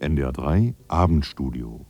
NDR 3 Abendstudio.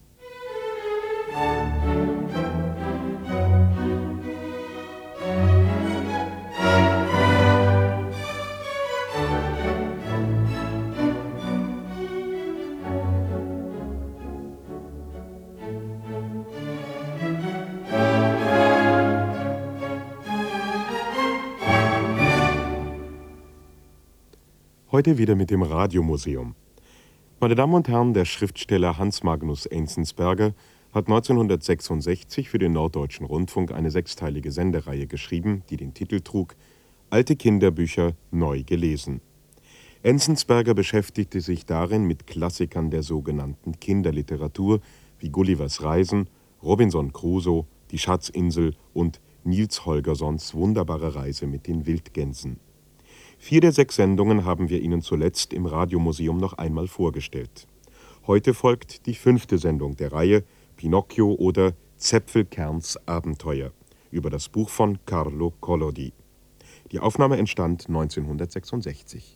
Heute wieder mit dem Radiomuseum. Meine Damen und Herren, der Schriftsteller Hans Magnus Enzensberger hat 1966 für den Norddeutschen Rundfunk eine sechsteilige Sendereihe geschrieben, die den Titel trug »Alte Kinderbücher neu gelesen«. Enzensberger beschäftigte sich darin mit Klassikern der sogenannten Kinderliteratur wie Gullivers Reisen, Robinson Crusoe, Die Schatzinsel und Niels Holgerssons wunderbare Reise mit den Wildgänsen. 4 der 6 Sendungen haben wir Ihnen zuletzt im Radiomuseum noch einmal vorgestellt. Heute folgt die 5. Sendung der Reihe Pinocchio oder Zäpfelkerns Abenteuer über das Buch von Carlo Collodi. Die Aufnahme entstand 1966.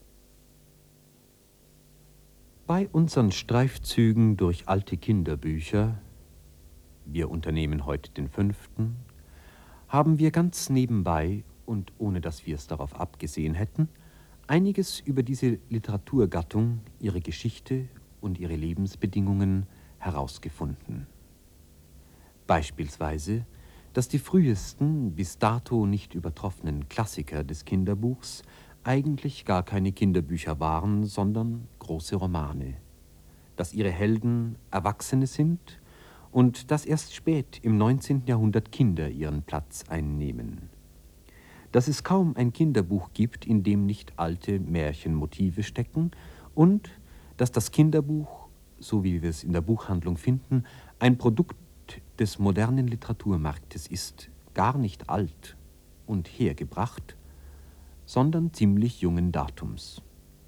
Bei unseren Streifzügen durch alte Kinderbücher, wir unternehmen heute den 5., haben wir ganz nebenbei und ohne dass wir es darauf abgesehen hätten, einiges über diese Literaturgattung, ihre Geschichte und ihre Lebensbedingungen herausgefunden. Beispielsweise, dass die frühesten, bis dato nicht übertroffenen Klassiker des Kinderbuchs eigentlich gar keine Kinderbücher waren, sondern große Romane, dass ihre Helden Erwachsene sind und dass erst spät im 19. Jahrhundert Kinder ihren Platz einnehmen. Dass es kaum ein Kinderbuch gibt, in dem nicht alte Märchenmotive stecken und dass das Kinderbuch, so wie wir es in der Buchhandlung finden, ein Produkt des modernen Literaturmarktes ist, gar nicht alt und hergebracht, sondern ziemlich jungen Datums.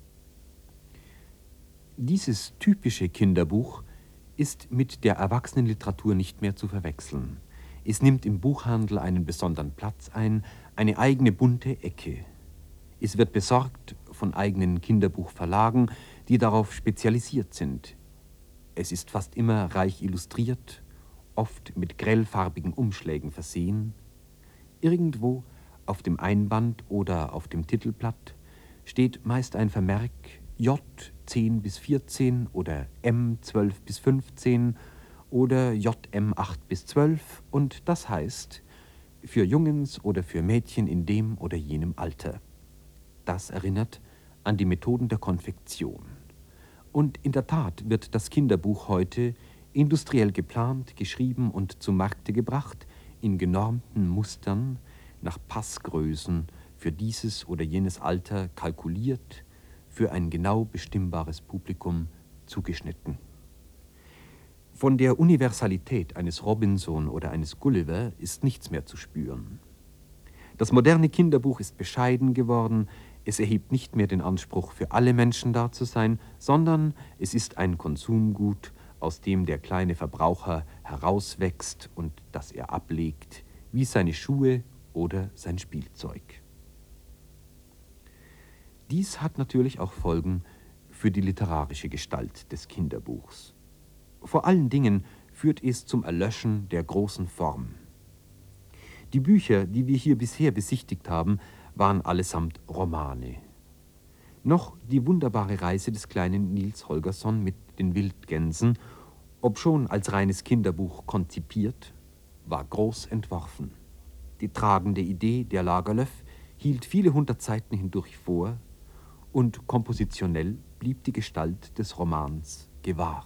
Dieses typische Kinderbuch ist mit der Erwachsenenliteratur nicht mehr zu verwechseln. Es nimmt im Buchhandel einen besonderen Platz ein, eine eigene bunte Ecke. Es wird besorgt von eigenen Kinderbuchverlagen, die darauf spezialisiert sind. Es ist fast immer reich illustriert, oft mit grellfarbigen Umschlägen versehen. Irgendwo auf dem Einband oder auf dem Titelblatt steht meist ein Vermerk J 10 bis 14 oder M 12 bis 15 oder JM 8 bis 12 und das heißt für Jungens oder für Mädchen in dem oder jenem Alter. Das erinnert an die Methoden der Konfektion. Und in der Tat wird das Kinderbuch heute industriell geplant, geschrieben und zu Markte gebracht, in genormten Mustern, nach Passgrößen für dieses oder jenes Alter kalkuliert, für ein genau bestimmbares Publikum zugeschnitten. Von der Universalität eines Robinson oder eines Gulliver ist nichts mehr zu spüren. Das moderne Kinderbuch ist bescheiden geworden, es erhebt nicht mehr den Anspruch, für alle Menschen da zu sein, sondern es ist ein Konsumgut, aus dem der kleine Verbraucher herauswächst und das er ablegt, wie seine Schuhe oder sein Spielzeug. Dies hat natürlich auch Folgen für die literarische Gestalt des Kinderbuchs. Vor allen Dingen führt es zum Erlöschen der großen Form. Die Bücher, die wir hier bisher besichtigt haben, waren allesamt Romane. Noch die wunderbare Reise des kleinen Niels Holgersson mit den Wildgänsen, obschon als reines Kinderbuch konzipiert, war groß entworfen. Die tragende Idee der Lagerlöf hielt viele 100 Seiten hindurch vor und kompositionell blieb die Gestalt des Romans gewahrt.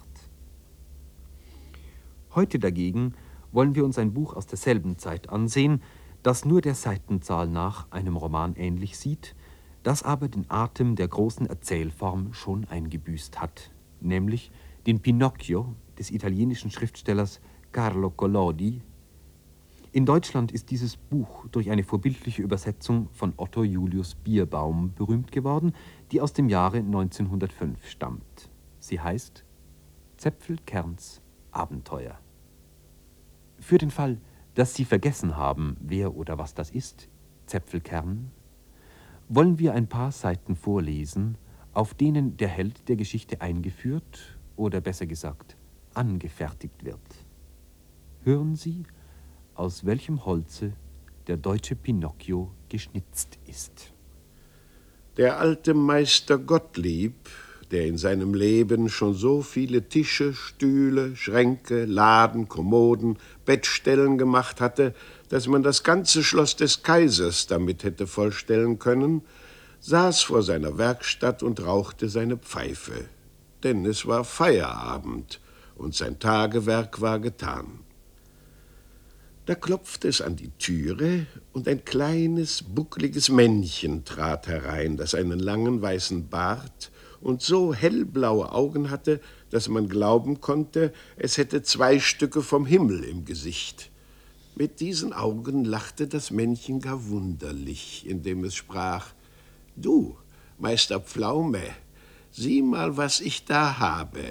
Heute dagegen wollen wir uns ein Buch aus derselben Zeit ansehen, das nur der Seitenzahl nach einem Roman ähnlich sieht, das aber den Atem der großen Erzählform schon eingebüßt hat, nämlich den Pinocchio des italienischen Schriftstellers Carlo Collodi. In Deutschland ist dieses Buch durch eine vorbildliche Übersetzung von Otto Julius Bierbaum berühmt geworden, die aus dem Jahre 1905 stammt. Sie heißt Zäpfelkerns Abenteuer. Für den Fall, dass Sie vergessen haben, wer oder was das ist, Zäpfelkern, wollen wir ein paar Seiten vorlesen, auf denen der Held der Geschichte eingeführt oder besser gesagt, angefertigt wird. Hören Sie, aus welchem Holze der deutsche Pinocchio geschnitzt ist. Der alte Meister Gottlieb, der in seinem Leben schon so viele Tische, Stühle, Schränke, Laden, Kommoden, Bettstellen gemacht hatte, dass man das ganze Schloss des Kaisers damit hätte vollstellen können, saß vor seiner Werkstatt und rauchte seine Pfeife. Denn es war Feierabend und sein Tagewerk war getan. Da klopfte es an die Türe und ein kleines, buckliges Männchen trat herein, das einen langen weißen Bart und so hellblaue Augen hatte, dass man glauben konnte, es hätte 2 Stücke vom Himmel im Gesicht. Mit diesen Augen lachte das Männchen gar wunderlich, indem es sprach: »Du, Meister Pflaume, sieh mal, was ich da habe.«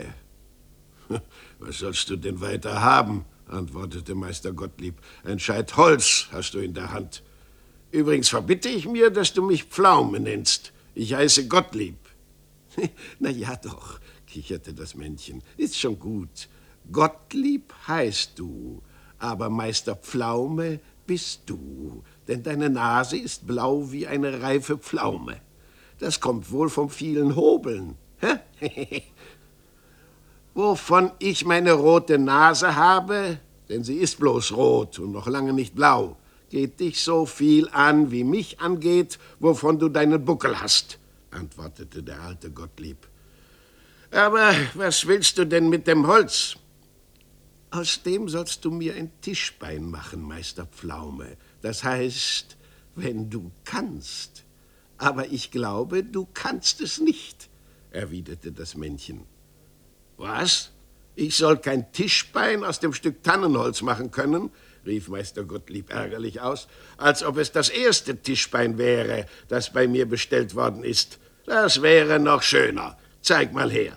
»Was sollst du denn weiter haben?« antwortete Meister Gottlieb. »Ein Scheit Holz hast du in der Hand. Übrigens verbitte ich mir, dass du mich Pflaume nennst. Ich heiße Gottlieb.« »Na ja doch«, kicherte das Männchen, »ist schon gut. Gottlieb heißt du, aber Meister Pflaume bist du, denn deine Nase ist blau wie eine reife Pflaume. Das kommt wohl vom vielen Hobeln. Hä? Wovon ich meine rote Nase habe, denn sie ist bloß rot und noch lange nicht blau, geht dich so viel an, wie mich angeht, wovon du deinen Buckel hast«, antwortete der alte Gottlieb. »Aber was willst du denn mit dem Holz?« »Aus dem sollst du mir ein Tischbein machen, Meister Pflaume. Das heißt, wenn du kannst. Aber ich glaube, du kannst es nicht«, erwiderte das Männchen. »Was? Ich soll kein Tischbein aus dem Stück Tannenholz machen können?« rief Meister Gottlieb ärgerlich aus, »als ob es das erste Tischbein wäre, das bei mir bestellt worden ist. Das wäre noch schöner. Zeig mal her.«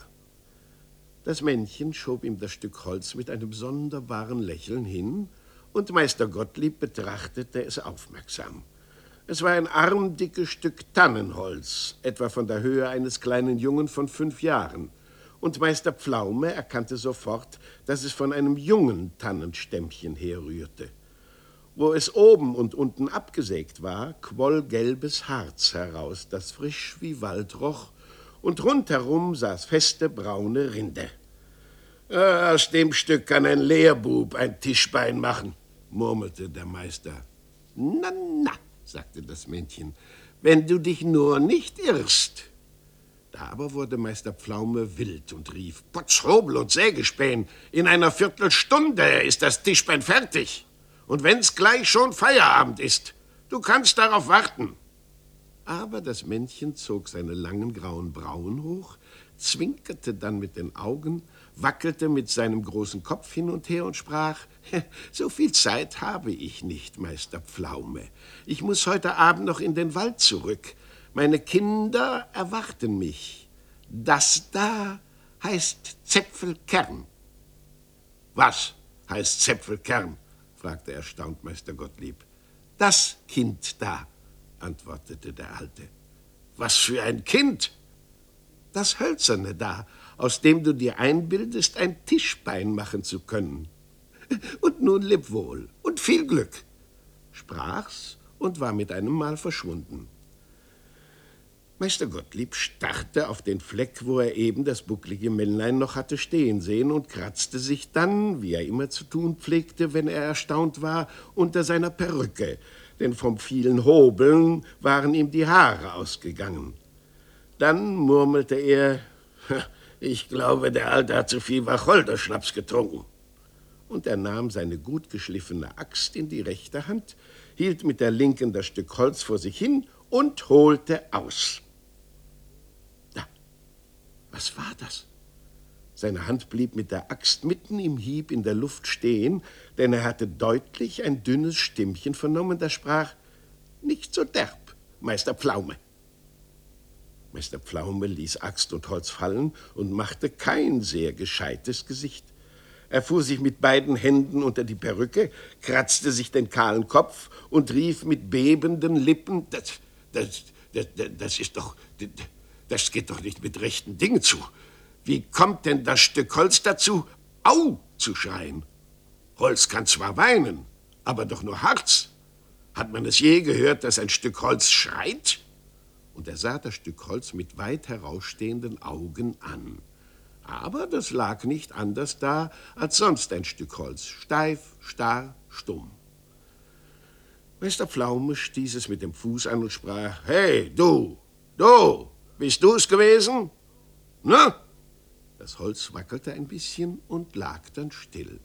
Das Männchen schob ihm das Stück Holz mit einem sonderbaren Lächeln hin, und Meister Gottlieb betrachtete es aufmerksam. Es war ein armdickes Stück Tannenholz, etwa von der Höhe eines kleinen Jungen von 5 Jahren. Und Meister Pflaume erkannte sofort, dass es von einem jungen Tannenstämmchen herrührte. Wo es oben und unten abgesägt war, quoll gelbes Harz heraus, das frisch wie Wald roch, und rundherum saß feste braune Rinde. »Aus dem Stück kann ein Lehrbub ein Tischbein machen«, murmelte der Meister. »Na, na«, sagte das Männchen, »wenn du dich nur nicht irrst.« Da aber wurde Meister Pflaume wild und rief: »Potz, Hobel und Sägespäne, in einer Viertelstunde ist das Tischbein fertig. Und wenn's gleich schon Feierabend ist, du kannst darauf warten.« Aber das Männchen zog seine langen grauen Brauen hoch, zwinkerte dann mit den Augen, wackelte mit seinem großen Kopf hin und her und sprach: »So viel Zeit habe ich nicht, Meister Pflaume. Ich muss heute Abend noch in den Wald zurück. Meine Kinder erwarten mich. Das da heißt Zäpfelkern.« »Was heißt Zäpfelkern?« fragte erstaunt Meister Gottlieb. »Das Kind da«, antwortete der Alte. »Was für ein Kind?« »Das Hölzerne da, aus dem du dir einbildest, ein Tischbein machen zu können. Und nun leb wohl und viel Glück«, sprach's und war mit einem Mal verschwunden. Meister Gottlieb starrte auf den Fleck, wo er eben das bucklige Männlein noch hatte stehen sehen, und kratzte sich dann, wie er immer zu tun pflegte, wenn er erstaunt war, unter seiner Perücke, denn vom vielen Hobeln waren ihm die Haare ausgegangen. Dann murmelte er: »Ich glaube, der Alte hat zu viel Wacholderschnaps getrunken.« Und er nahm seine gut geschliffene Axt in die rechte Hand, hielt mit der linken das Stück Holz vor sich hin und holte aus. Da, was war das? Seine Hand blieb mit der Axt mitten im Hieb in der Luft stehen, denn er hatte deutlich ein dünnes Stimmchen vernommen, das sprach: »Nicht so derb, Meister Pflaume.« Meister Pflaume ließ Axt und Holz fallen und machte kein sehr gescheites Gesicht. Er fuhr sich mit beiden Händen unter die Perücke, kratzte sich den kahlen Kopf und rief mit bebenden Lippen: Das ist doch, das geht doch nicht mit rechten Dingen zu. Wie kommt denn das Stück Holz dazu, Au zu schreien? Holz kann zwar weinen, aber doch nur Harz. Hat man es je gehört, dass ein Stück Holz schreit? Und er sah das Stück Holz mit weit herausstehenden Augen an. Aber das lag nicht anders da als sonst ein Stück Holz, steif, starr, stumm. Meister Pflaume stieß es mit dem Fuß an und sprach: »Hey, du, bist du es gewesen? Na?« Das Holz wackelte ein bisschen und lag dann still.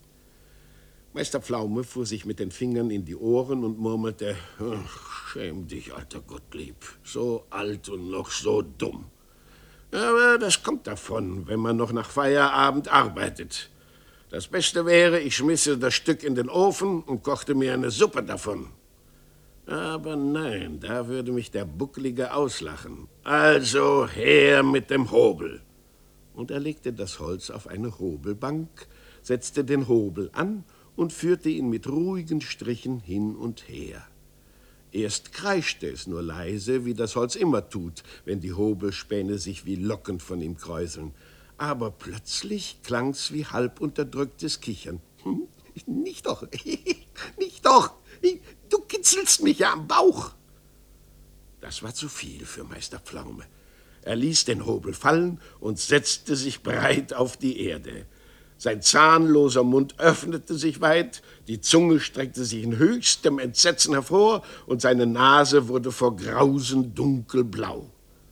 Meister Pflaume fuhr sich mit den Fingern in die Ohren und murmelte: »Schäm dich, alter Gottlieb, so alt und noch so dumm. Aber das kommt davon, wenn man noch nach Feierabend arbeitet. Das Beste wäre, ich schmisse das Stück in den Ofen und kochte mir eine Suppe davon. Aber nein, da würde mich der Bucklige auslachen. Also her mit dem Hobel.« Und er legte das Holz auf eine Hobelbank, setzte den Hobel an und führte ihn mit ruhigen Strichen hin und her. Erst kreischte es nur leise, wie das Holz immer tut, wenn die Hobelspäne sich wie Locken von ihm kräuseln. Aber plötzlich klang's wie halb unterdrücktes Kichern. Nicht doch, nicht doch, du kitzelst mich ja am Bauch. Das war zu viel für Meister Pflaume. Er ließ den Hobel fallen und setzte sich breit auf die Erde. Sein zahnloser Mund öffnete sich weit, die Zunge streckte sich in höchstem Entsetzen hervor und seine Nase wurde vor Grausen dunkelblau.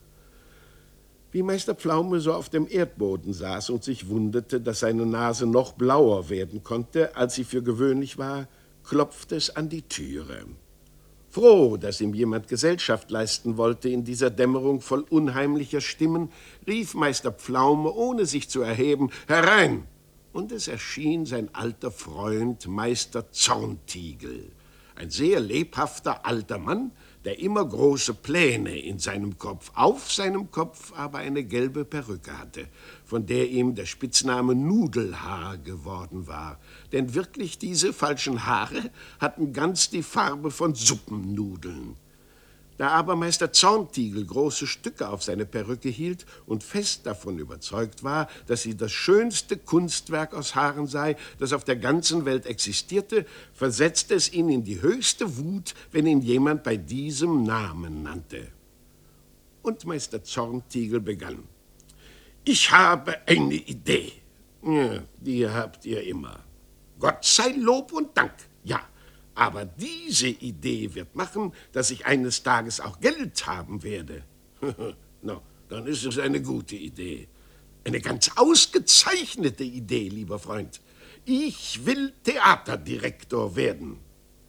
Wie Meister Pflaume so auf dem Erdboden saß und sich wunderte, dass seine Nase noch blauer werden konnte, als sie für gewöhnlich war, klopfte es an die Türe. Froh, dass ihm jemand Gesellschaft leisten wollte in dieser Dämmerung voll unheimlicher Stimmen, rief Meister Pflaume, ohne sich zu erheben: »Herein!« Und es erschien sein alter Freund Meister Zorntigel, ein sehr lebhafter alter Mann, der immer große Pläne in seinem Kopf, auf seinem Kopf aber eine gelbe Perücke hatte, von der ihm der Spitzname Nudelhaar geworden war. Denn wirklich diese falschen Haare hatten ganz die Farbe von Suppennudeln. Da aber Meister Zorntigel große Stücke auf seine Perücke hielt und fest davon überzeugt war, dass sie das schönste Kunstwerk aus Haaren sei, das auf der ganzen Welt existierte, versetzte es ihn in die höchste Wut, wenn ihn jemand bei diesem Namen nannte. Und Meister Zorntigel begann: »Ich habe eine Idee.« »Ja, die habt ihr immer. Gott sei Lob und Dank, ja. Aber diese Idee wird machen, dass ich eines Tages auch Geld haben werde.« »Na, dann ist es eine gute Idee. Eine ganz ausgezeichnete Idee, lieber Freund. Ich will Theaterdirektor werden.«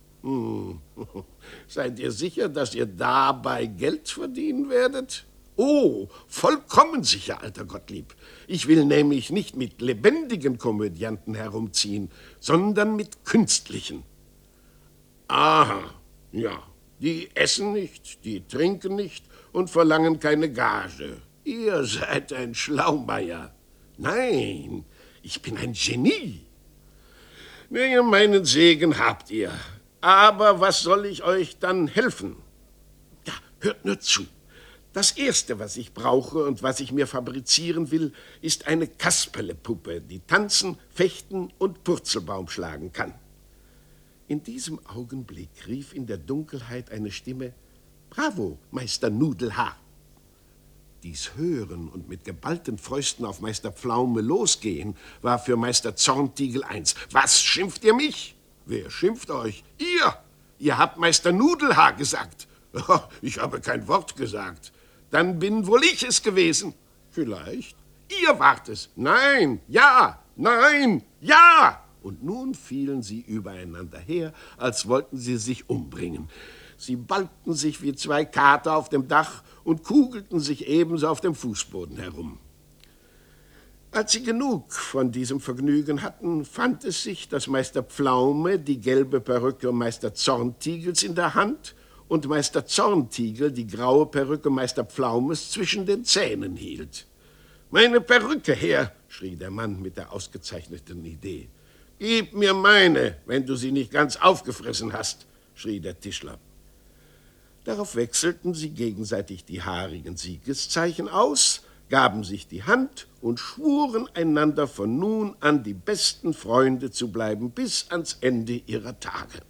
»Seid ihr sicher, dass ihr dabei Geld verdienen werdet?« »Oh, vollkommen sicher, alter Gottlieb. Ich will nämlich nicht mit lebendigen Komödianten herumziehen, sondern mit künstlichen.« »Aha, ja, die essen nicht, die trinken nicht und verlangen keine Gage. Ihr seid ein Schlaumeier. Nein, ich bin ein Genie. Naja, meinen Segen habt ihr. Aber was soll ich euch dann helfen? Ja, hört nur zu. Das Erste, was ich brauche und was ich mir fabrizieren will, ist eine Kasperlepuppe, die tanzen, fechten und Purzelbaum schlagen kann.« In diesem Augenblick rief in der Dunkelheit eine Stimme: »Bravo, Meister Nudelhaar!« Dies Hören und mit geballten Fäusten auf Meister Pflaume losgehen war für Meister Zorntigel eins. »Was, schimpft ihr mich?« »Wer schimpft euch?« »Ihr! Ihr habt Meister Nudelhaar gesagt.« »Ich habe kein Wort gesagt.« »Dann bin wohl ich es gewesen.« »Vielleicht.« »Ihr wart es.« »Nein, ja, nein, ja!« Und nun fielen sie übereinander her, als wollten sie sich umbringen. Sie ballten sich wie zwei Kater auf dem Dach und kugelten sich ebenso auf dem Fußboden herum. Als sie genug von diesem Vergnügen hatten, fand es sich, dass Meister Pflaume die gelbe Perücke Meister Zorntigels in der Hand und Meister Zorntigel die graue Perücke Meister Pflaumes zwischen den Zähnen hielt. »Meine Perücke her«, schrie der Mann mit der ausgezeichneten Idee. »Gib mir meine, wenn du sie nicht ganz aufgefressen hast«, schrie der Tischler. Darauf wechselten sie gegenseitig die haarigen Siegeszeichen aus, gaben sich die Hand und schwuren einander von nun an die besten Freunde zu bleiben bis ans Ende ihrer Tage.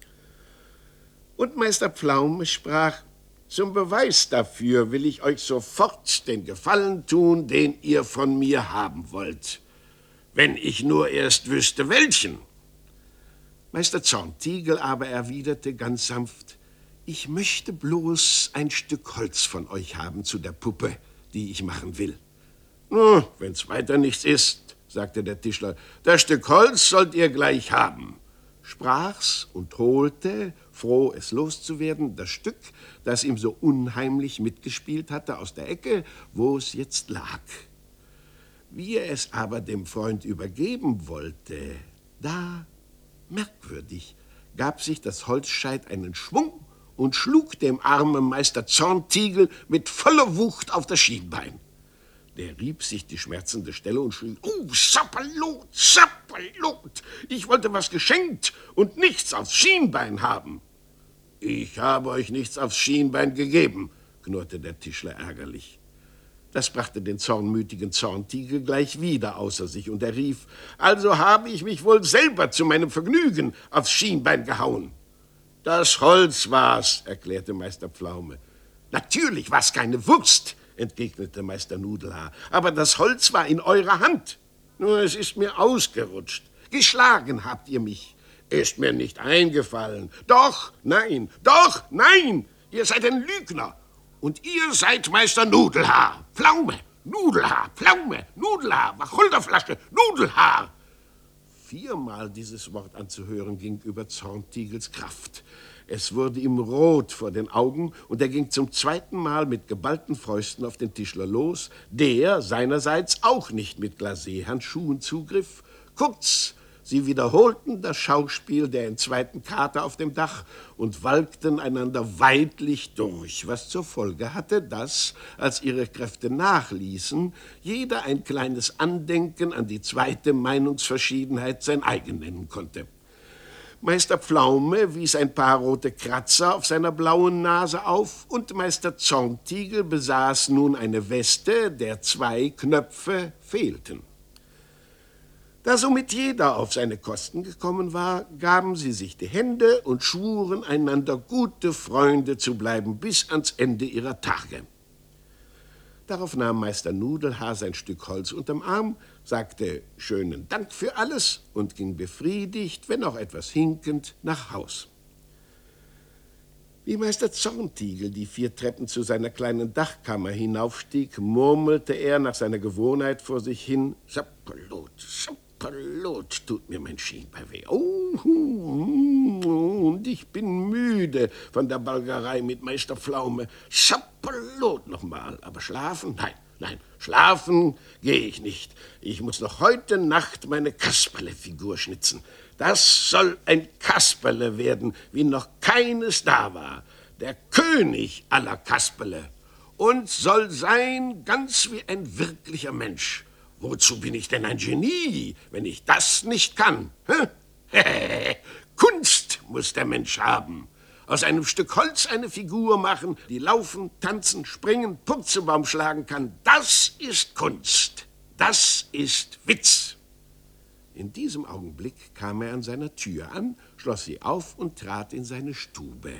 Und Meister Pflaume sprach: Zum Beweis dafür will ich euch sofort den Gefallen tun, den ihr von mir haben wollt, wenn ich nur erst wüsste, welchen. Meister Zorntigel aber erwiderte ganz sanft: Ich möchte bloß ein Stück Holz von euch haben zu der Puppe, die ich machen will. Wenn's weiter nichts ist, sagte der Tischler, das Stück Holz sollt ihr gleich haben. Sprach's und holte, froh es loszuwerden, das Stück, das ihm so unheimlich mitgespielt hatte, aus der Ecke, wo es jetzt lag. Wie er es aber dem Freund übergeben wollte, da, merkwürdig, gab sich das Holzscheit einen Schwung und schlug dem armen Meister Zorntigel mit voller Wucht auf das Schienbein. Der rieb sich die schmerzende Stelle und schrie: Sapperlot, Sapperlot! Ich wollte was geschenkt und nichts aufs Schienbein haben. Ich habe euch nichts aufs Schienbein gegeben, knurrte der Tischler ärgerlich. Das brachte den zornmütigen Zorntigel gleich wieder außer sich, und er rief: Also habe ich mich wohl selber zu meinem Vergnügen aufs Schienbein gehauen. Das Holz war's, erklärte Meister Pflaume. Natürlich war's keine Wurst, entgegnete Meister Nudelhaar, aber das Holz war in eurer Hand. Nur es ist mir ausgerutscht. Geschlagen habt ihr mich. Ist mir nicht eingefallen. Doch, nein, ihr seid ein Lügner. Und ihr seid Meister Nudelhaar. Pflaume, Nudelhaar, Pflaume, Nudelhaar, Wacholderflasche, Nudelhaar. 4-mal dieses Wort anzuhören ging über Zorntigels Kraft. Es wurde ihm rot vor den Augen, und er ging zum 2. Mal mit geballten Fäusten auf den Tischler los, der seinerseits auch nicht mit Glacé-Handschuhen zugriff. Kurz, sie wiederholten das Schauspiel der entzweiten Kater auf dem Dach und walkten einander weidlich durch, was zur Folge hatte, dass, als ihre Kräfte nachließen, jeder ein kleines Andenken an die zweite Meinungsverschiedenheit sein eigen nennen konnte. Meister Pflaume wies ein paar rote Kratzer auf seiner blauen Nase auf, und Meister Zorntigel besaß nun eine Weste, der 2 Knöpfe fehlten. Da somit jeder auf seine Kosten gekommen war, gaben sie sich die Hände und schwuren einander gute Freunde zu bleiben bis ans Ende ihrer Tage. Darauf nahm Meister Nudelhaar sein Stück Holz unterm Arm, sagte schönen Dank für alles und ging befriedigt, wenn auch etwas hinkend, nach Haus. Wie Meister Zorntigel die 4 Treppen zu seiner kleinen Dachkammer hinaufstieg, murmelte er nach seiner Gewohnheit vor sich hin: Sapperlot, Sapperlot, tut mir mein Schienbein weh. Und ich bin müde von der Balgerei mit Meister Pflaume. Sapperlot nochmal, aber schlafen? Nein, schlafen gehe ich nicht. Ich muss noch heute Nacht meine Kasperle-Figur schnitzen. Das soll ein Kasperle werden, wie noch keines da war. Der König aller Kasperle. Und soll sein ganz wie ein wirklicher Mensch. Wozu bin ich denn ein Genie, wenn ich das nicht kann? Kunst muss der Mensch haben. Aus einem Stück Holz eine Figur machen, die laufen, tanzen, springen, Purzelbaum schlagen kann. Das ist Kunst. Das ist Witz. In diesem Augenblick kam er an seiner Tür an, schloss sie auf und trat in seine Stube.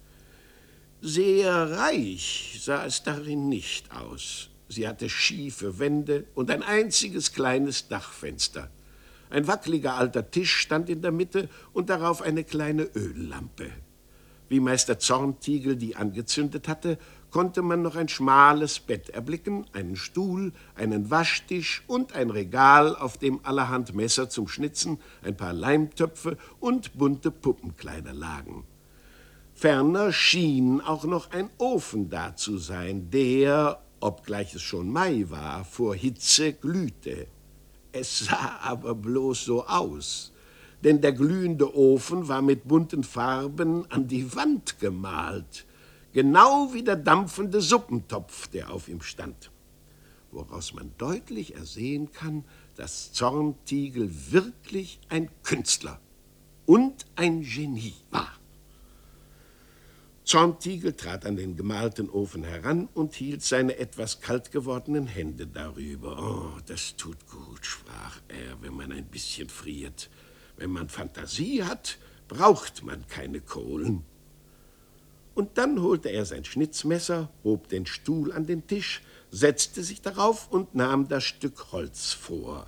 Sehr reich sah es darin nicht aus. Sie hatte schiefe Wände und ein einziges kleines Dachfenster. Ein wackeliger alter Tisch stand in der Mitte und darauf eine kleine Öllampe. Wie Meister Zorntigel die angezündet hatte, konnte man noch ein schmales Bett erblicken, einen Stuhl, einen Waschtisch und ein Regal, auf dem allerhand Messer zum Schnitzen, ein paar Leimtöpfe und bunte Puppenkleider lagen. Ferner schien auch noch ein Ofen da zu sein, der, obgleich es schon Mai war, vor Hitze glühte. Es sah aber bloß so aus, denn der glühende Ofen war mit bunten Farben an die Wand gemalt, genau wie der dampfende Suppentopf, der auf ihm stand, woraus man deutlich ersehen kann, dass Zorntigel wirklich ein Künstler und ein Genie war. Zorntigel trat an den gemalten Ofen heran und hielt seine etwas kalt gewordenen Hände darüber. »Oh, das tut gut«, sprach er, »wenn man ein bisschen friert. Wenn man Fantasie hat, braucht man keine Kohlen.« Und dann holte er sein Schnitzmesser, hob den Stuhl an den Tisch, setzte sich darauf und nahm das Stück Holz vor.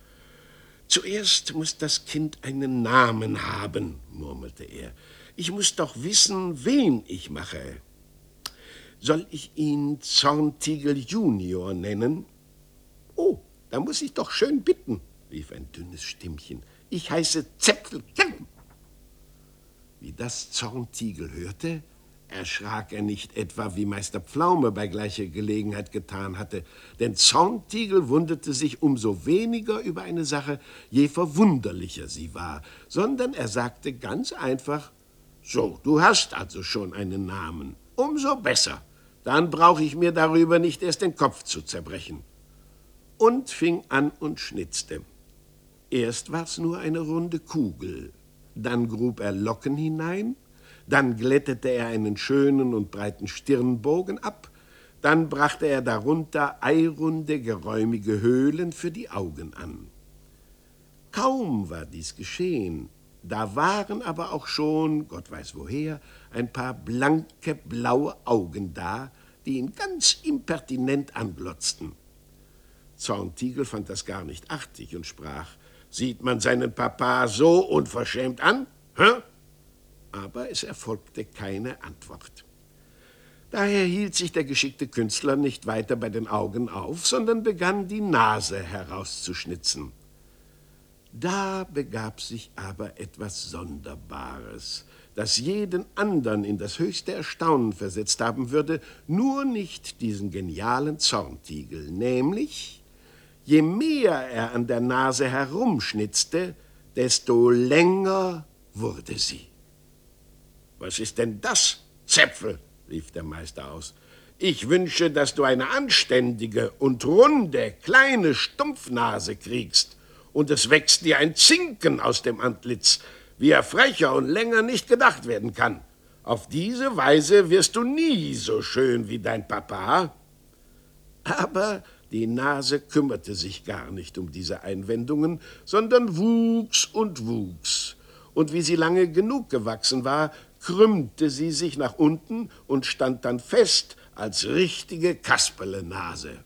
»Zuerst muss das Kind einen Namen haben«, murmelte er. »Ich muss doch wissen, wen ich mache. Soll ich ihn Zorntigel Junior nennen?« »Oh, da muss ich doch schön bitten«, rief ein dünnes Stimmchen. »Ich heiße Zäpfelkern.« Wie das Zorntigel hörte, erschrak er nicht etwa, wie Meister Pflaume bei gleicher Gelegenheit getan hatte, denn Zorntigel wunderte sich umso weniger über eine Sache, je verwunderlicher sie war, sondern er sagte ganz einfach: »So, du hast also schon einen Namen. Umso besser. Dann brauche ich mir darüber nicht erst den Kopf zu zerbrechen.« Und fing an und schnitzte. Erst war's nur eine runde Kugel, dann grub er Locken hinein, dann glättete er einen schönen und breiten Stirnbogen ab, dann brachte er darunter eirunde, geräumige Höhlen für die Augen an. Kaum war dies geschehen, da waren aber auch schon, Gott weiß woher, ein paar blanke, blaue Augen da, die ihn ganz impertinent anglotzten. Zorntigel fand das gar nicht artig und sprach: »Sieht man seinen Papa so unverschämt an? Hä?« Aber es erfolgte keine Antwort. Daher hielt sich der geschickte Künstler nicht weiter bei den Augen auf, sondern begann, die Nase herauszuschnitzen. Da begab sich aber etwas Sonderbares, das jeden andern in das höchste Erstaunen versetzt haben würde, nur nicht diesen genialen Zorntigel, nämlich: Je mehr er an der Nase herumschnitzte, desto länger wurde sie. »Was ist denn das, Zäpfel?« rief der Meister aus. »Ich wünsche, dass du eine anständige und runde, kleine Stumpfnase kriegst, und es wächst dir ein Zinken aus dem Antlitz, wie er frecher und länger nicht gedacht werden kann. Auf diese Weise wirst du nie so schön wie dein Papa.« Aber die Nase kümmerte sich gar nicht um diese Einwendungen, sondern wuchs und wuchs. Und wie sie lange genug gewachsen war, krümmte sie sich nach unten und stand dann fest als richtige Kasperlenase.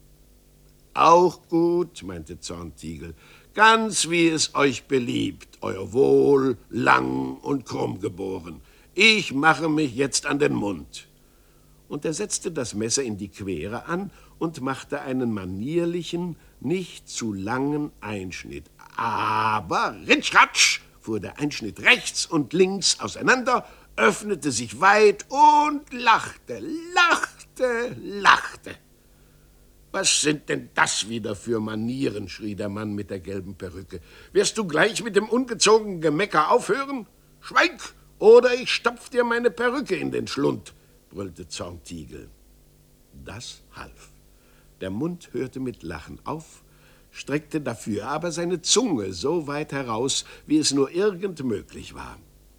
»Auch gut«, meinte Zorntigel, »ganz wie es euch beliebt, euer Wohl, lang und krumm geboren. Ich mache mich jetzt an den Mund.« Und er setzte das Messer in die Quere an und machte einen manierlichen, nicht zu langen Einschnitt. Aber ritsch-ratsch fuhr der Einschnitt rechts und links auseinander, öffnete sich weit und lachte, lachte, lachte. »Was sind denn das wieder für Manieren?« schrie der Mann mit der gelben Perücke. »Wirst du gleich mit dem ungezogenen Gemecker aufhören? Schweig, oder ich stopf dir meine Perücke in den Schlund«, brüllte Zorntigel. Das half. Der Mund hörte mit Lachen auf, streckte dafür aber seine Zunge so weit heraus, wie es nur irgend möglich war.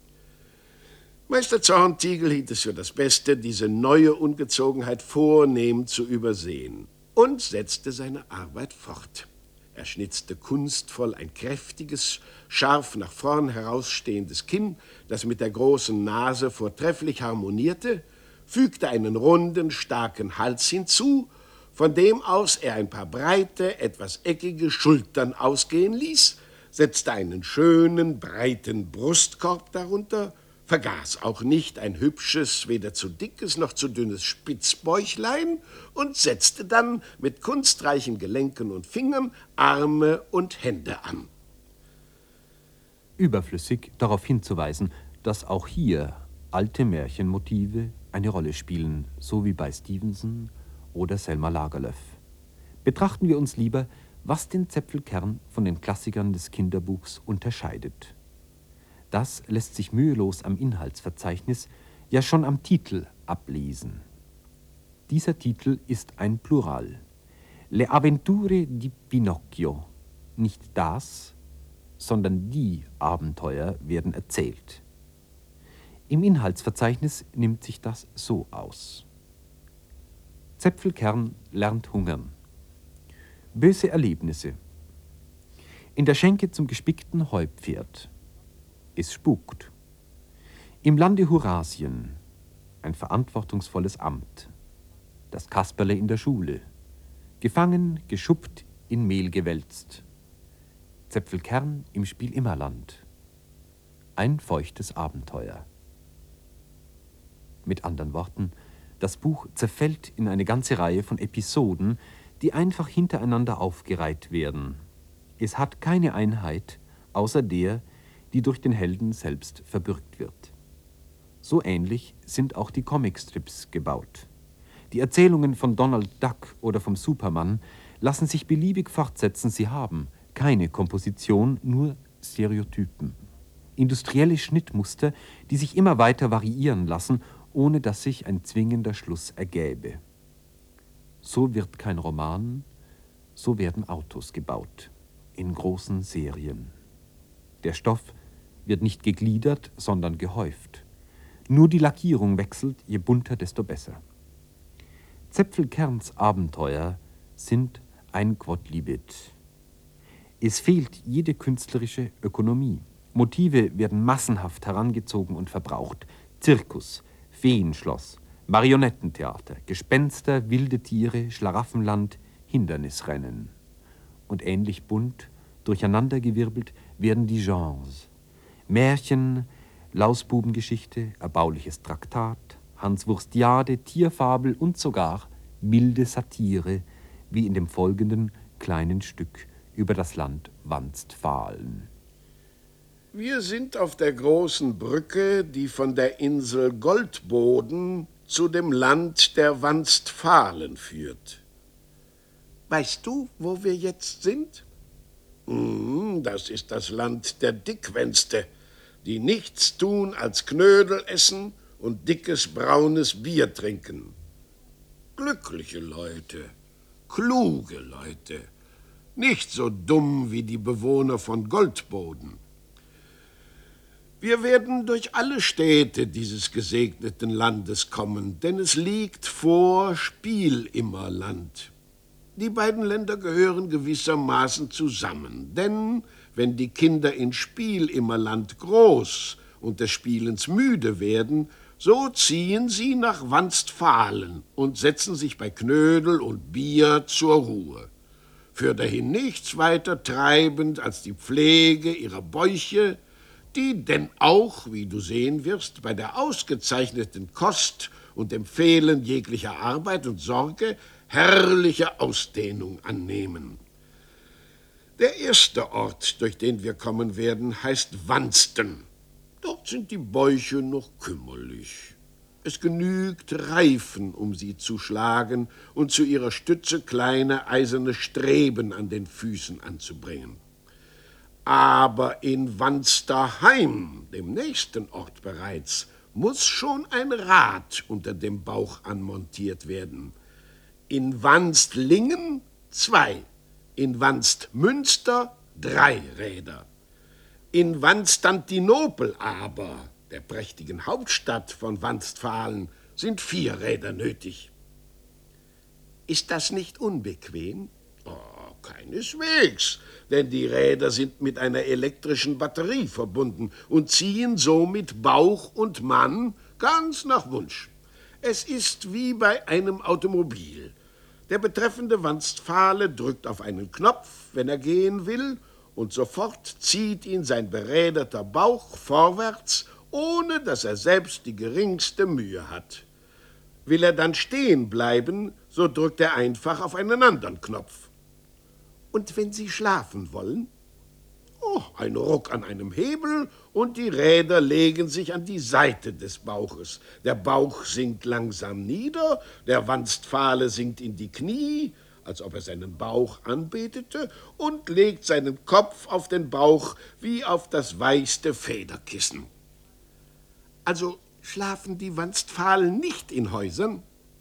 Meister Zorntigel hielt es für das Beste, diese neue Ungezogenheit vornehm zu übersehen, und setzte seine Arbeit fort. Er schnitzte kunstvoll ein kräftiges, scharf nach vorn herausstehendes Kinn, das mit der großen Nase vortrefflich harmonierte, fügte einen runden, starken Hals hinzu, von dem aus er ein paar breite, etwas eckige Schultern ausgehen ließ, setzte einen schönen, breiten Brustkorb darunter, vergaß auch nicht ein hübsches, weder zu dickes noch zu dünnes Spitzbäuchlein und setzte dann mit kunstreichen Gelenken und Fingern Arme und Hände an. Überflüssig darauf hinzuweisen, dass auch hier alte Märchenmotive eine Rolle spielen, so wie bei Stevenson oder Selma Lagerlöf. Betrachten wir uns lieber, was den Zäpfelkern von den Klassikern des Kinderbuchs unterscheidet. Das lässt sich mühelos am Inhaltsverzeichnis, ja schon am Titel ablesen. Dieser Titel ist ein Plural. Le Avventure di Pinocchio. Nicht das, sondern die Abenteuer werden erzählt. Im Inhaltsverzeichnis nimmt sich das so aus. Zäpfelkern lernt hungern. Böse Erlebnisse. In der Schenke zum gespickten Heupferd. Es spukt. Im Lande Hurasien. Ein verantwortungsvolles Amt. Das Kasperle in der Schule. Gefangen, geschuppt, in Mehl gewälzt. Zäpfelkern im Spiel Immerland. Ein feuchtes Abenteuer. Mit anderen Worten, das Buch zerfällt in eine ganze Reihe von Episoden, die einfach hintereinander aufgereiht werden. Es hat keine Einheit, außer der, die durch den Helden selbst verbürgt wird. So ähnlich sind auch die Comicstrips gebaut. Die Erzählungen von Donald Duck oder vom Superman lassen sich beliebig fortsetzen, sie haben keine Komposition, nur Stereotypen. Industrielle Schnittmuster, die sich immer weiter variieren lassen, ohne dass sich ein zwingender Schluss ergäbe. So wird kein Roman, so werden Autos gebaut, in großen Serien. Der Stoff wird nicht gegliedert, sondern gehäuft. Nur die Lackierung wechselt, je bunter, desto besser. Zäpfelkerns Abenteuer sind ein Quodlibet. Es fehlt jede künstlerische Ökonomie. Motive werden massenhaft herangezogen und verbraucht. Zirkus, Feenschloss, Marionettentheater, Gespenster, wilde Tiere, Schlaraffenland, Hindernisrennen. Und ähnlich bunt, durcheinandergewirbelt werden die Genres. Märchen, Lausbubengeschichte, erbauliches Traktat, Hanswurstiade, Tierfabel und sogar milde Satire, wie in dem folgenden kleinen Stück über das Land Wanstfahlen. Wir sind auf der großen Brücke, die von der Insel Goldboden zu dem Land der Wanstfahlen führt. Weißt du, wo wir jetzt sind? Das ist das Land der Dickwänste, die nichts tun als Knödel essen und dickes braunes Bier trinken. Glückliche Leute, kluge Leute, nicht so dumm wie die Bewohner von Goldboden. Wir werden durch alle Städte dieses gesegneten Landes kommen, denn es liegt vor Spielimmerland. Die beiden Länder gehören gewissermaßen zusammen, denn wenn die Kinder in Spielimmerland groß und des Spielens müde werden, so ziehen sie nach Wanstfahlen und setzen sich bei Knödel und Bier zur Ruhe. Fürderhin nichts weiter treibend als die Pflege ihrer Bäuche, die denn auch, wie du sehen wirst, bei der ausgezeichneten Kost und dem Fehlen jeglicher Arbeit und Sorge herrliche Ausdehnung annehmen. Der erste Ort, durch den wir kommen werden, heißt Wansten. Dort sind die Bäuche noch kümmerlich. Es genügt Reifen, um sie zu schlagen und zu ihrer Stütze kleine eiserne Streben an den Füßen anzubringen. Aber in Wansterheim, dem nächsten Ort bereits, muss schon ein Rad unter dem Bauch anmontiert werden. In Wanstlingen 2, in Wanstmünster 3 Räder. In Wanstantinopel aber, der prächtigen Hauptstadt von Wanstfahlen, sind 4 Räder nötig. Ist das nicht unbequem? Keineswegs, denn die Räder sind mit einer elektrischen Batterie verbunden und ziehen somit Bauch und Mann ganz nach Wunsch. Es ist wie bei einem Automobil. Der betreffende Wanstfahle drückt auf einen Knopf, wenn er gehen will, und sofort zieht ihn sein beräderter Bauch vorwärts, ohne dass er selbst die geringste Mühe hat. Will er dann stehen bleiben, so drückt er einfach auf einen anderen Knopf. Und wenn Sie schlafen wollen? Ein Ruck an einem Hebel und die Räder legen sich an die Seite des Bauches. Der Bauch sinkt langsam nieder, der Wanstfahle sinkt in die Knie, als ob er seinen Bauch anbetete, und legt seinen Kopf auf den Bauch wie auf das weichste Federkissen. Also schlafen die Wanstfahlen nicht in Häusern?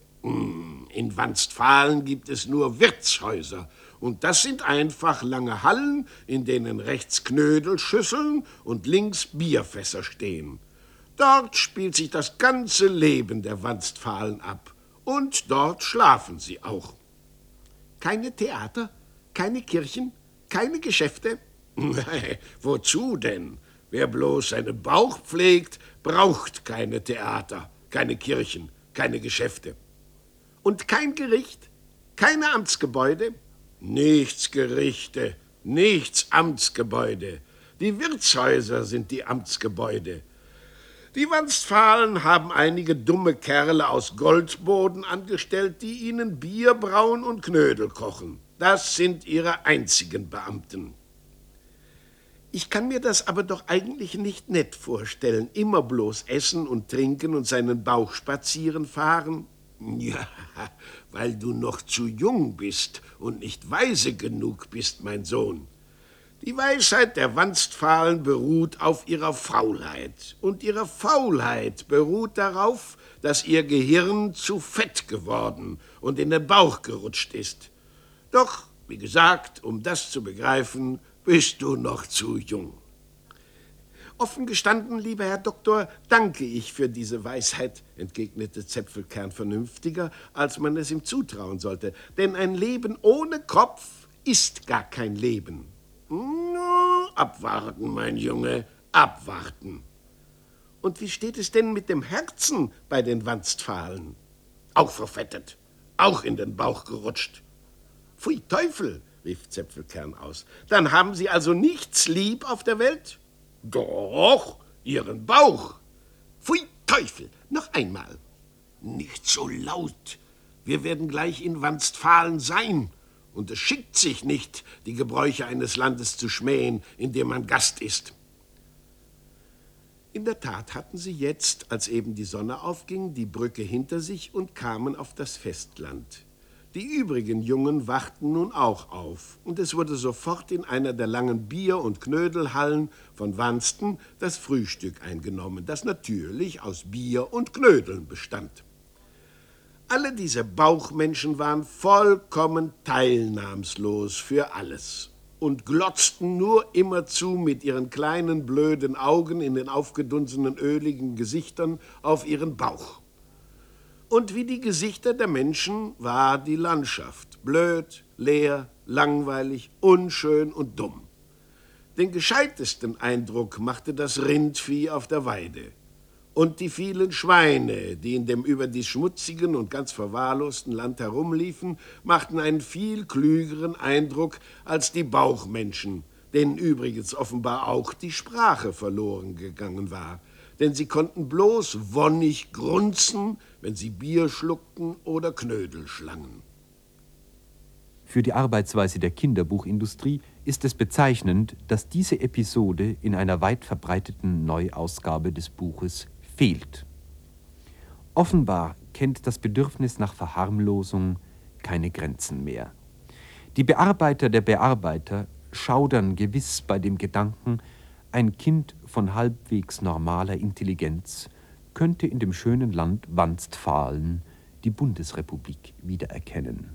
In Wanstfahlen gibt es nur Wirtshäuser. Und das sind einfach lange Hallen, in denen rechts Knödelschüsseln und links Bierfässer stehen. Dort spielt sich das ganze Leben der Wanstfahlen ab. Und dort schlafen sie auch. Keine Theater, keine Kirchen, keine Geschäfte? Nein, wozu denn? Wer bloß seinen Bauch pflegt, braucht keine Theater, keine Kirchen, keine Geschäfte. Und kein Gericht, keine Amtsgebäude? Nichts Gerichte, nichts Amtsgebäude. Die Wirtshäuser sind die Amtsgebäude. Die Wanstfahlen haben einige dumme Kerle aus Goldboden angestellt, die ihnen Bier brauen und Knödel kochen. Das sind ihre einzigen Beamten. Ich kann mir das aber doch eigentlich nicht nett vorstellen, immer bloß essen und trinken und seinen Bauch spazieren fahren. Ja, weil du noch zu jung bist und nicht weise genug bist, mein Sohn. Die Weisheit der Wanstfahlen beruht auf ihrer Faulheit. Und ihre Faulheit beruht darauf, dass ihr Gehirn zu fett geworden und in den Bauch gerutscht ist. Doch, wie gesagt, um das zu begreifen, bist du noch zu jung. Offen gestanden, lieber Herr Doktor, danke ich für diese Weisheit, entgegnete Zäpfelkern vernünftiger, als man es ihm zutrauen sollte. Denn ein Leben ohne Kopf ist gar kein Leben. Abwarten, mein Junge, abwarten. Und wie steht es denn mit dem Herzen bei den Wanstfahlen? Auch verfettet, auch in den Bauch gerutscht. Pfui Teufel, rief Zäpfelkern aus. Dann haben Sie also nichts lieb auf der Welt? Doch, Ihren Bauch. Pfui Teufel, noch einmal. Nicht so laut. Wir werden gleich in Wanstfahlen sein. Und es schickt sich nicht, die Gebräuche eines Landes zu schmähen, in dem man Gast ist. In der Tat hatten sie jetzt, als eben die Sonne aufging, die Brücke hinter sich und kamen auf das Festland. Die übrigen Jungen wachten nun auch auf, und es wurde sofort in einer der langen Bier- und Knödelhallen von Wansten das Frühstück eingenommen, das natürlich aus Bier und Knödeln bestand. Alle diese Bauchmenschen waren vollkommen teilnahmslos für alles und glotzten nur immerzu mit ihren kleinen, blöden Augen in den aufgedunsenen, öligen Gesichtern auf ihren Bauch. Und wie die Gesichter der Menschen war die Landschaft blöd, leer, langweilig, unschön und dumm. Den gescheitesten Eindruck machte das Rindvieh auf der Weide. Und die vielen Schweine, die in dem überdies schmutzigen und ganz verwahrlosten Land herumliefen, machten einen viel klügeren Eindruck als die Bauchmenschen, denen übrigens offenbar auch die Sprache verloren gegangen war. Denn sie konnten bloß wonnig grunzen, wenn sie Bier schluckten oder Knödel schlangen. Für die Arbeitsweise der Kinderbuchindustrie ist es bezeichnend, dass diese Episode in einer weit verbreiteten Neuausgabe des Buches fehlt. Offenbar kennt das Bedürfnis nach Verharmlosung keine Grenzen mehr. Die Bearbeiter der Bearbeiter schaudern gewiss bei dem Gedanken, ein Kind von halbwegs normaler Intelligenz könnte in dem schönen Land Wanstfahlen die Bundesrepublik wiedererkennen.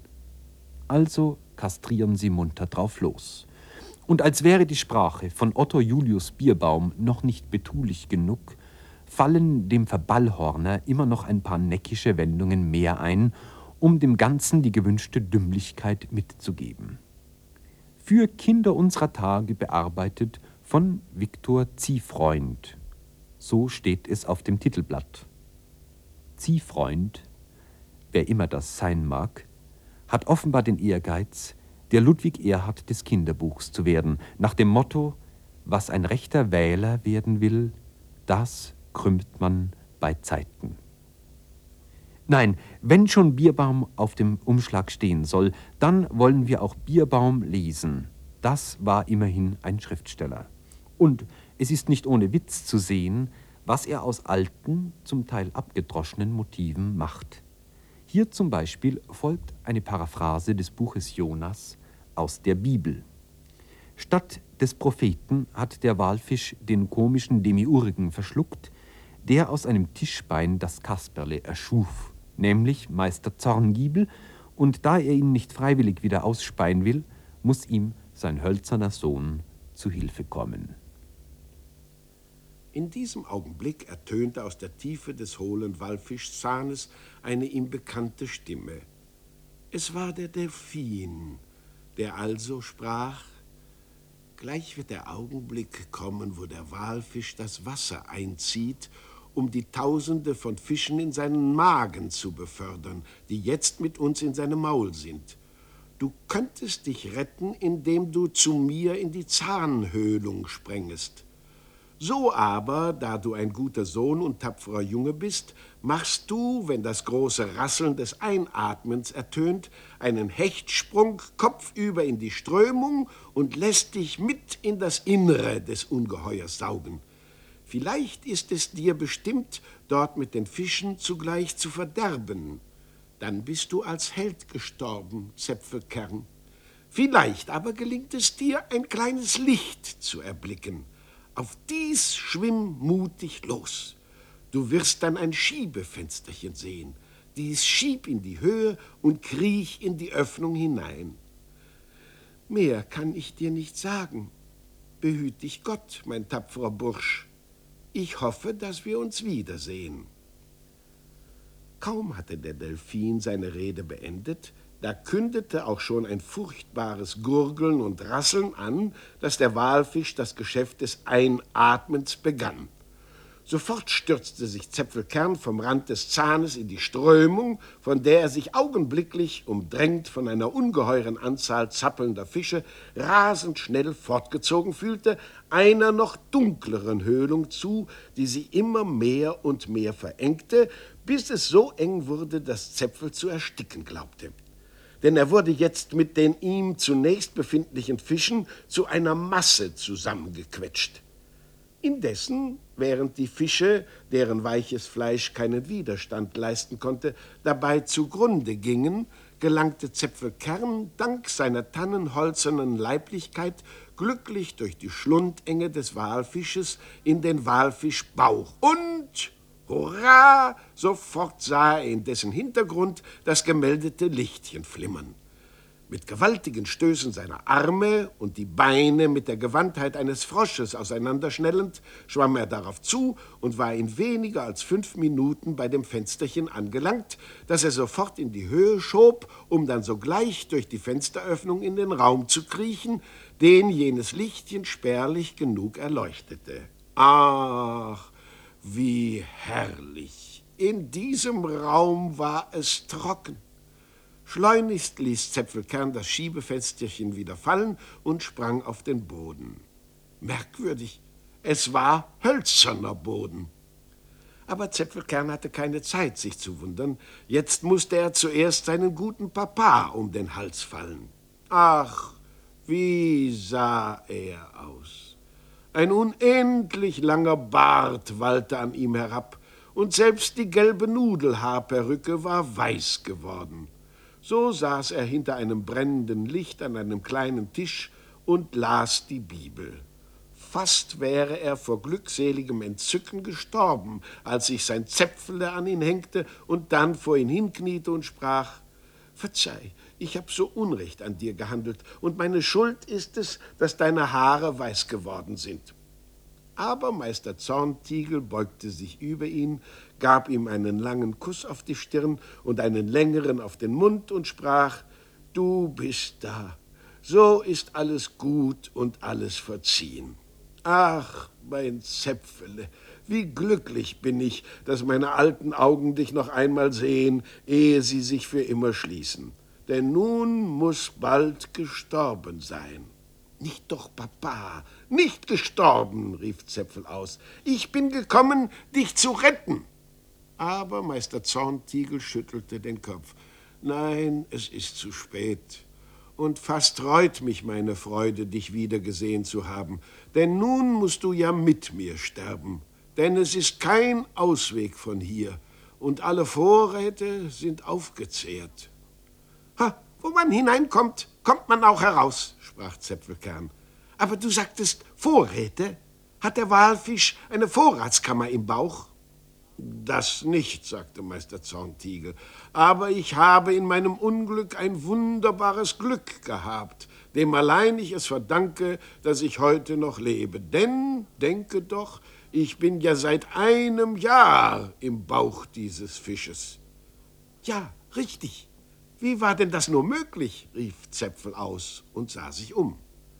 Also kastrieren sie munter drauf los. Und als wäre die Sprache von Otto Julius Bierbaum noch nicht betulich genug, fallen dem Verballhorner immer noch ein paar neckische Wendungen mehr ein, um dem Ganzen die gewünschte Dümmlichkeit mitzugeben. Für Kinder unserer Tage bearbeitet von Viktor Ziefreund. So steht es auf dem Titelblatt. Ziefreund, wer immer das sein mag, hat offenbar den Ehrgeiz, der Ludwig Erhard des Kinderbuchs zu werden, nach dem Motto, was ein rechter Wähler werden will, das krümmt man bei Zeiten. Nein, wenn schon Bierbaum auf dem Umschlag stehen soll, dann wollen wir auch Bierbaum lesen. Das war immerhin ein Schriftsteller. Und es ist nicht ohne Witz zu sehen, was er aus alten, zum Teil abgedroschenen Motiven macht. Hier zum Beispiel folgt eine Paraphrase des Buches Jonas aus der Bibel. Statt des Propheten hat der Walfisch den komischen Demiurgen verschluckt, der aus einem Tischbein das Kasperle erschuf, nämlich Meister Zorngiebel, und da er ihn nicht freiwillig wieder ausspeien will, muss ihm sein hölzerner Sohn zu Hilfe kommen. In diesem Augenblick ertönte aus der Tiefe des hohlen Walfischzahnes eine ihm bekannte Stimme. Es war der Delphin, der also sprach: Gleich wird der Augenblick kommen, wo der Walfisch das Wasser einzieht, um die Tausende von Fischen in seinen Magen zu befördern, die jetzt mit uns in seinem Maul sind. Du könntest dich retten, indem du zu mir in die Zahnhöhlung sprängest. So aber, da du ein guter Sohn und tapferer Junge bist, machst du, wenn das große Rasseln des Einatmens ertönt, einen Hechtsprung kopfüber in die Strömung und lässt dich mit in das Innere des Ungeheuers saugen. Vielleicht ist es dir bestimmt, dort mit den Fischen zugleich zu verderben. Dann bist du als Held gestorben, Zäpfelkern. Vielleicht aber gelingt es dir, ein kleines Licht zu erblicken. Auf dies schwimm mutig los. Du wirst dann ein Schiebefensterchen sehen. Dies schieb in die Höhe und kriech in die Öffnung hinein. Mehr kann ich dir nicht sagen. Behüt dich Gott, mein tapferer Bursch. Ich hoffe, dass wir uns wiedersehen. Kaum hatte der Delphin seine Rede beendet, da kündete auch schon ein furchtbares Gurgeln und Rasseln an, dass der Walfisch das Geschäft des Einatmens begann. Sofort stürzte sich Zäpfelkern vom Rand des Zahnes in die Strömung, von der er sich augenblicklich, umdrängt von einer ungeheuren Anzahl zappelnder Fische, rasend schnell fortgezogen fühlte, einer noch dunkleren Höhlung zu, die sie immer mehr und mehr verengte, bis es so eng wurde, dass Zäpfel zu ersticken glaubte. Denn er wurde jetzt mit den ihm zunächst befindlichen Fischen zu einer Masse zusammengequetscht. Indessen, während die Fische, deren weiches Fleisch keinen Widerstand leisten konnte, dabei zugrunde gingen, gelangte Zäpfelkern dank seiner tannenholzernen Leiblichkeit glücklich durch die Schlundenge des Walfisches in den Walfischbauch und hurra! Sofort sah er in dessen Hintergrund das gemeldete Lichtchen flimmern. Mit gewaltigen Stößen seiner Arme und die Beine mit der Gewandtheit eines Frosches auseinanderschnellend, schwamm er darauf zu und war in weniger als 5 Minuten bei dem Fensterchen angelangt, das er sofort in die Höhe schob, um dann sogleich durch die Fensteröffnung in den Raum zu kriechen, den jenes Lichtchen spärlich genug erleuchtete. Ach, wie herrlich! In diesem Raum war es trocken. Schleunigst ließ Zäpfelkern das Schiebefensterchen wieder fallen und sprang auf den Boden. Merkwürdig, es war hölzerner Boden. Aber Zäpfelkern hatte keine Zeit, sich zu wundern. Jetzt musste er zuerst seinen guten Papa um den Hals fallen. Ach, wie sah er aus! Ein unendlich langer Bart wallte an ihm herab, und selbst die gelbe Nudelhaarperücke war weiß geworden. So saß er hinter einem brennenden Licht an einem kleinen Tisch und las die Bibel. Fast wäre er vor glückseligem Entzücken gestorben, als sich sein Zäpfele an ihn hängte und dann vor ihn hinkniete und sprach: Verzeih, ich habe so Unrecht an dir gehandelt, und meine Schuld ist es, dass deine Haare weiß geworden sind. Aber Meister Zorntigel beugte sich über ihn, gab ihm einen langen Kuss auf die Stirn und einen längeren auf den Mund und sprach: Du bist da, so ist alles gut und alles verziehen. Ach, mein Zäpfele, wie glücklich bin ich, dass meine alten Augen dich noch einmal sehen, ehe sie sich für immer schließen. Denn nun muß bald gestorben sein. Nicht doch, Papa, nicht gestorben, rief Zäpfel aus. Ich bin gekommen, dich zu retten. Aber Meister Zorntigel schüttelte den Kopf. Nein, es ist zu spät. Und fast reut mich meine Freude, dich wiedergesehen zu haben. Denn nun musst du ja mit mir sterben. Denn es ist kein Ausweg von hier. Und alle Vorräte sind aufgezehrt. Ha, wo man hineinkommt, kommt man auch heraus, sprach Zäpfelkern. Aber du sagtest Vorräte? Hat der Walfisch eine Vorratskammer im Bauch? Das nicht, sagte Meister Zorntigel. Aber ich habe in meinem Unglück ein wunderbares Glück gehabt, dem allein ich es verdanke, dass ich heute noch lebe. Denn, denke doch, Ich bin ja seit einem Jahr im Bauch dieses Fisches. Ja, richtig. Wie war denn das nur möglich? Rief Zäpfel aus und sah sich um.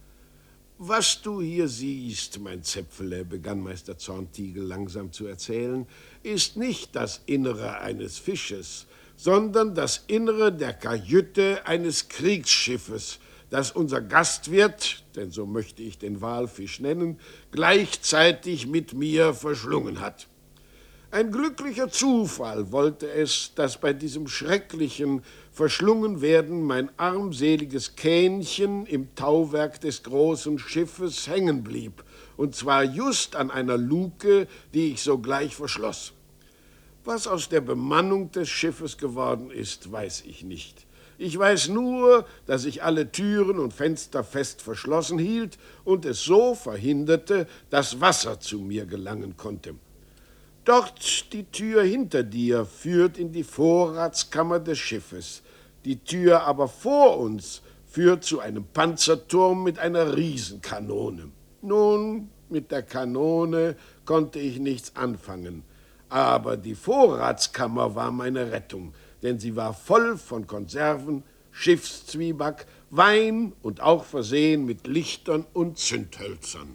Was du hier siehst, mein Zäpfele, begann Meister Zorntigel langsam zu erzählen, ist nicht das Innere eines Fisches, sondern das Innere der Kajüte eines Kriegsschiffes, das unser Gastwirt, denn so möchte ich den Walfisch nennen, gleichzeitig mit mir verschlungen hat. Ein glücklicher Zufall wollte es, dass bei diesem schrecklichen Verschlungenwerden mein armseliges Kähnchen im Tauwerk des großen Schiffes hängen blieb, und zwar just an einer Luke, die ich sogleich verschloss. Was aus der Bemannung des Schiffes geworden ist, weiß ich nicht. Ich weiß nur, dass ich alle Türen und Fenster fest verschlossen hielt und es so verhinderte, dass Wasser zu mir gelangen konnte. Dort die Tür hinter dir führt in die Vorratskammer des Schiffes. Die Tür aber vor uns führt zu einem Panzerturm mit einer Riesenkanone. Nun, mit der Kanone konnte ich nichts anfangen. Aber die Vorratskammer war meine Rettung, denn sie war voll von Konserven, Schiffszwieback, Wein und auch versehen mit Lichtern und Zündhölzern.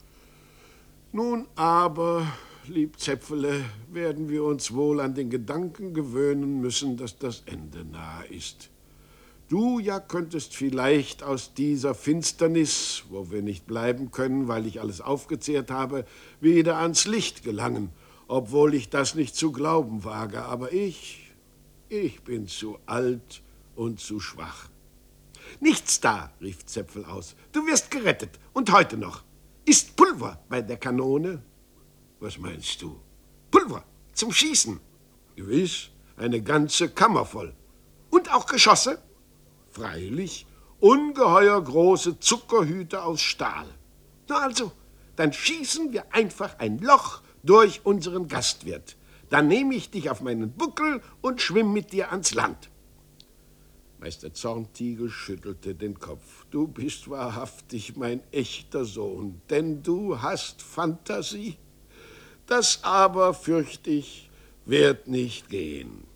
Nun aber, lieb Zäpfele, werden wir uns wohl an den Gedanken gewöhnen müssen, dass das Ende nahe ist. Du ja könntest vielleicht aus dieser Finsternis, wo wir nicht bleiben können, weil ich alles aufgezehrt habe, wieder ans Licht gelangen, obwohl ich das nicht zu glauben wage. Aber ich bin zu alt und zu schwach. Nichts da, rief Zäpfel aus. Du wirst gerettet, und heute noch. Ist Pulver bei der Kanone? Was meinst du? Pulver zum Schießen. Gewiss, eine ganze Kammer voll. Und auch Geschosse? Freilich, ungeheuer große Zuckerhüte aus Stahl. Na also, dann schießen wir einfach ein Loch durch unseren Gastwirt. Dann nehme ich dich auf meinen Buckel und schwimm mit dir ans Land. Meister Zorntigel schüttelte den Kopf. Du bist wahrhaftig mein echter Sohn, denn du hast Fantasie. Das aber, fürcht ich, wird nicht gehen.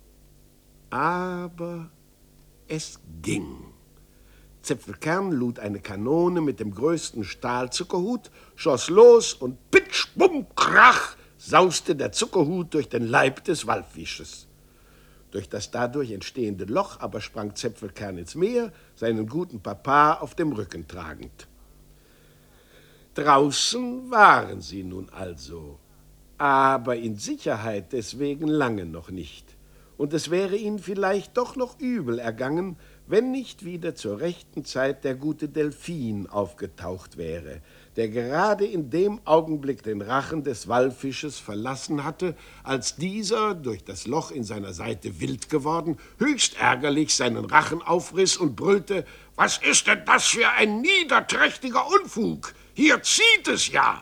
Aber es ging. Zäpfelkern lud eine Kanone mit dem größten Stahlzuckerhut, schoss los und pitsch, bumm, krach, sauste der Zuckerhut durch den Leib des Walfisches. Durch das dadurch entstehende Loch aber sprang Zäpfelkern ins Meer, seinen guten Papa auf dem Rücken tragend. Draußen waren sie nun also, aber in Sicherheit deswegen lange noch nicht. Und es wäre ihnen vielleicht doch noch übel ergangen, wenn nicht wieder zur rechten Zeit der gute Delphin aufgetaucht wäre, der gerade in dem Augenblick den Rachen des Walfisches verlassen hatte, als dieser, durch das Loch in seiner Seite wild geworden, höchst ärgerlich seinen Rachen aufriss und brüllte: »Was ist denn das für ein niederträchtiger Unfug? Hier zieht es ja!«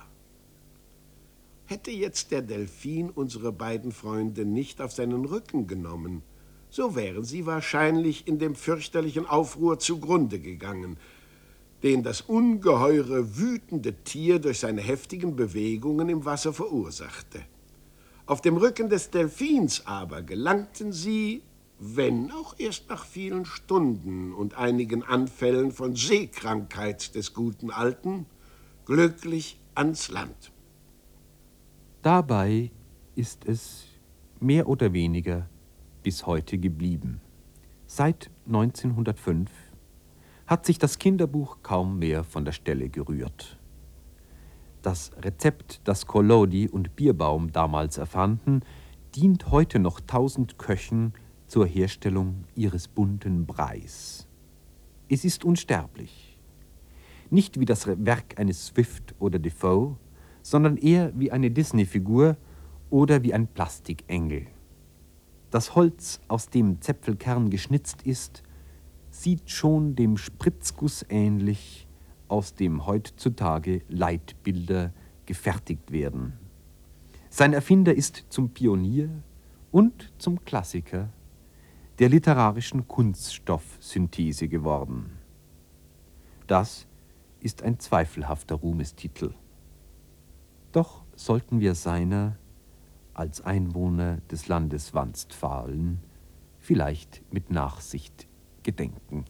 Hätte jetzt der Delphin unsere beiden Freunde nicht auf seinen Rücken genommen, so wären sie wahrscheinlich in dem fürchterlichen Aufruhr zugrunde gegangen, den das ungeheure, wütende Tier durch seine heftigen Bewegungen im Wasser verursachte. Auf dem Rücken des Delphins aber gelangten sie, wenn auch erst nach vielen Stunden und einigen Anfällen von Seekrankheit des guten Alten, glücklich ans Land. Dabei ist es mehr oder weniger bis heute geblieben. Seit 1905 hat sich das Kinderbuch kaum mehr von der Stelle gerührt. Das Rezept, das Collodi und Bierbaum damals erfanden, dient heute noch 1000 Köchen zur Herstellung ihres bunten Breis. Es ist unsterblich. Nicht wie das Werk eines Swift oder Defoe, sondern eher wie eine Disney-Figur oder wie ein Plastikengel. Das Holz, aus dem Zäpfelkern geschnitzt ist, sieht schon dem Spritzguss ähnlich, aus dem heutzutage Leitbilder gefertigt werden. Sein Erfinder ist zum Pionier und zum Klassiker der literarischen Kunststoffsynthese geworden. Das ist ein zweifelhafter Ruhmestitel. Doch sollten wir seiner als Einwohner des Landes Wanstfalen vielleicht mit Nachsicht gedenken.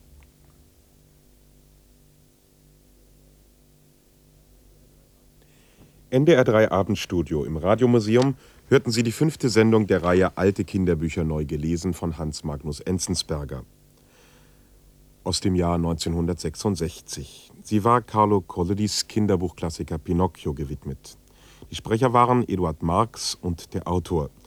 NDR 3 Abendstudio im Radiomuseum hörten Sie die 5. Sendung der Reihe Alte Kinderbücher neu gelesen von Hans Magnus Enzensberger aus dem Jahr 1966. Sie war Carlo Collodis Kinderbuchklassiker Pinocchio gewidmet. Die Sprecher waren Eduard Marx und der Autor.